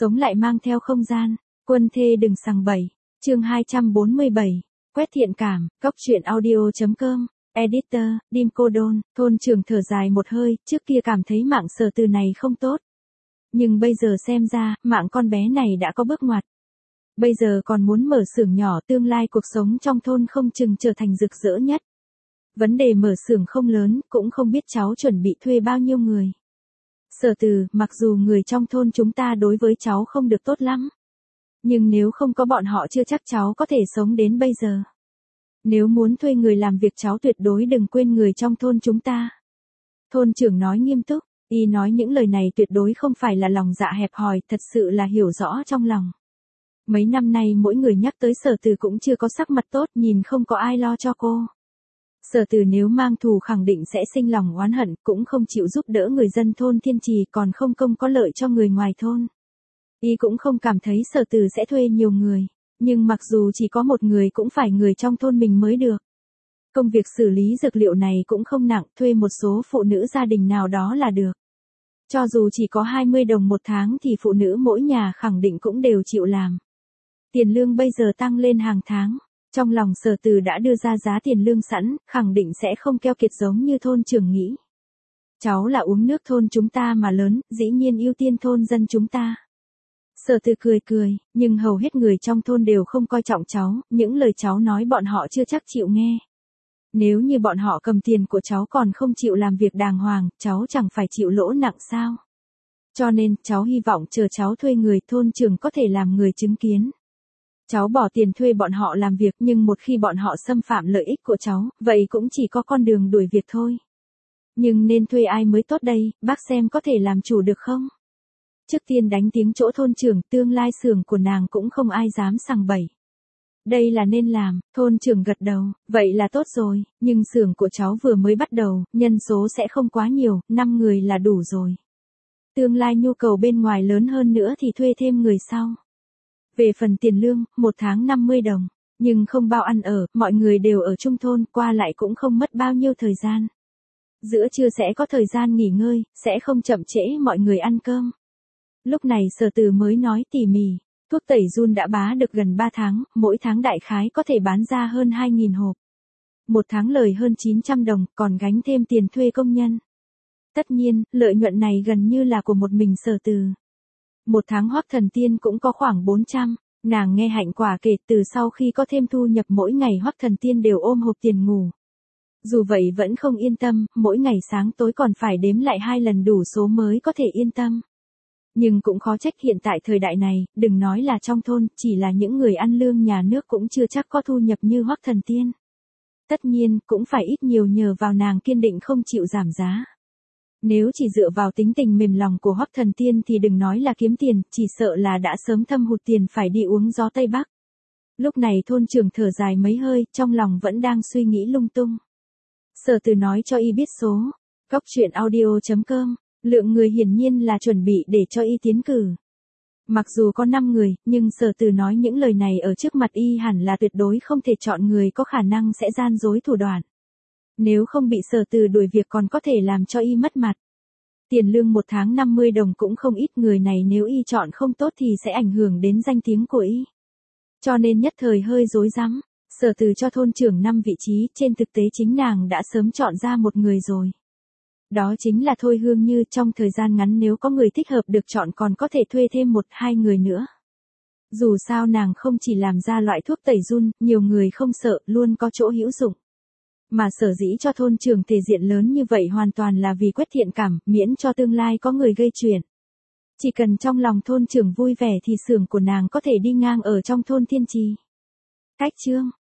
Sống lại mang theo không gian, quân thê đừng sằng bậy. Chương 247. Quét thiện cảm, Cốc truyện audio.com. Editor, Dim Cô Đôn. Thôn trưởng thở dài một hơi, trước kia cảm thấy mạng Sở Từ này không tốt. Nhưng bây giờ xem ra, mạng con bé này đã có bước ngoặt. Bây giờ còn muốn mở xưởng nhỏ, tương lai cuộc sống trong thôn không chừng trở thành rực rỡ nhất. Vấn đề mở xưởng không lớn, cũng không biết cháu chuẩn bị thuê bao nhiêu người. Sở Từ, mặc dù người trong thôn chúng ta đối với cháu không được tốt lắm. Nhưng nếu không có bọn họ chưa chắc cháu có thể sống đến bây giờ. Nếu muốn thuê người làm việc cháu tuyệt đối đừng quên người trong thôn chúng ta. Thôn trưởng nói nghiêm túc, y nói những lời này tuyệt đối không phải là lòng dạ hẹp hòi, thật sự là hiểu rõ trong lòng. Mấy năm nay mỗi người nhắc tới Sở Từ cũng chưa có sắc mặt tốt, nhìn không có ai lo cho cô. Sở Từ nếu mang thù khẳng định sẽ sinh lòng oán hận, cũng không chịu giúp đỡ người dân thôn Thiên Trì, còn không công có lợi cho người ngoài thôn. Y cũng không cảm thấy Sở Từ sẽ thuê nhiều người, nhưng mặc dù chỉ có một người cũng phải người trong thôn mình mới được. Công việc xử lý dược liệu này cũng không nặng, thuê một số phụ nữ gia đình nào đó là được. Cho dù chỉ có 20 đồng một tháng thì phụ nữ mỗi nhà khẳng định cũng đều chịu làm. Tiền lương bây giờ tăng lên hàng tháng. Trong lòng Sở Từ đã đưa ra giá tiền lương sẵn, khẳng định sẽ không keo kiệt giống như thôn trưởng nghĩ. Cháu là uống nước thôn chúng ta mà lớn, dĩ nhiên ưu tiên thôn dân chúng ta. Sở Từ cười cười, nhưng hầu hết người trong thôn đều không coi trọng cháu, những lời cháu nói bọn họ chưa chắc chịu nghe. Nếu như bọn họ cầm tiền của cháu còn không chịu làm việc đàng hoàng, cháu chẳng phải chịu lỗ nặng sao. Cho nên, cháu hy vọng chờ cháu thuê người thôn trưởng có thể làm người chứng kiến. Cháu bỏ tiền thuê bọn họ làm việc nhưng một khi bọn họ xâm phạm lợi ích của cháu, vậy cũng chỉ có con đường đuổi việc thôi. Nhưng nên thuê ai mới tốt đây, bác xem có thể làm chủ được không? Trước tiên đánh tiếng chỗ thôn trưởng, tương lai xưởng của nàng cũng không ai dám sằng bậy. Đây là nên làm, thôn trưởng gật đầu, vậy là tốt rồi, nhưng xưởng của cháu vừa mới bắt đầu, nhân số sẽ không quá nhiều, 5 người là đủ rồi. Tương lai nhu cầu bên ngoài lớn hơn nữa thì thuê thêm người sau. Về phần tiền lương, một tháng 50 đồng, nhưng không bao ăn ở, mọi người đều ở chung thôn, qua lại cũng không mất bao nhiêu thời gian. Giữa trưa sẽ có thời gian nghỉ ngơi, sẽ không chậm trễ mọi người ăn cơm. Lúc này Sở Từ mới nói tỉ mỉ, thuốc tẩy giun đã bá được gần 3 tháng, mỗi tháng đại khái có thể bán ra hơn 2.000 hộp. Một tháng lời hơn 900 đồng, còn gánh thêm tiền thuê công nhân. Tất nhiên, lợi nhuận này gần như là của một mình Sở Từ. Một tháng Hoắc Thần Tiên cũng có khoảng 400, nàng nghe Hạnh Quả kể từ sau khi có thêm thu nhập mỗi ngày Hoắc Thần Tiên đều ôm hộp tiền ngủ. Dù vậy vẫn không yên tâm, mỗi ngày sáng tối còn phải đếm lại 2 lần đủ số mới có thể yên tâm. Nhưng cũng khó trách hiện tại thời đại này, đừng nói là trong thôn, chỉ là những người ăn lương nhà nước cũng chưa chắc có thu nhập như Hoắc Thần Tiên. Tất nhiên, cũng phải ít nhiều nhờ vào nàng kiên định không chịu giảm giá. Nếu chỉ dựa vào tính tình mềm lòng của Hoắc Thần Tiên thì đừng nói là kiếm tiền, chỉ sợ là đã sớm thâm hụt tiền phải đi uống gió Tây Bắc. Lúc này thôn trưởng thở dài mấy hơi, trong lòng vẫn đang suy nghĩ lung tung. Sở Từ nói cho y biết số. Cốc truyện audio.com. Lượng người hiển nhiên là chuẩn bị để cho y tiến cử. Mặc dù có 5 người, nhưng Sở Từ nói những lời này ở trước mặt y hẳn là tuyệt đối không thể chọn người có khả năng sẽ gian dối thủ đoạn. Nếu không bị Sở Từ đuổi việc còn có thể làm cho y mất mặt. Tiền lương một tháng 50 đồng cũng không ít, người này nếu y chọn không tốt thì sẽ ảnh hưởng đến danh tiếng của y. Cho nên nhất thời hơi rối rắm, Sở Từ cho thôn trưởng 5 vị trí, trên thực tế chính nàng đã sớm chọn ra một người rồi. Đó chính là Thôi Hương Như, trong thời gian ngắn nếu có người thích hợp được chọn còn có thể thuê thêm 1-2 người nữa. Dù sao nàng không chỉ làm ra loại thuốc tẩy giun, nhiều người không sợ, luôn có chỗ hữu dụng. Mà sở dĩ cho thôn trưởng thể diện lớn như vậy hoàn toàn là vì quét thiện cảm, miễn cho tương lai có người gây chuyện. Chỉ cần trong lòng thôn trưởng vui vẻ thì xưởng của nàng có thể đi ngang ở trong thôn Thiên Trì. Cách chương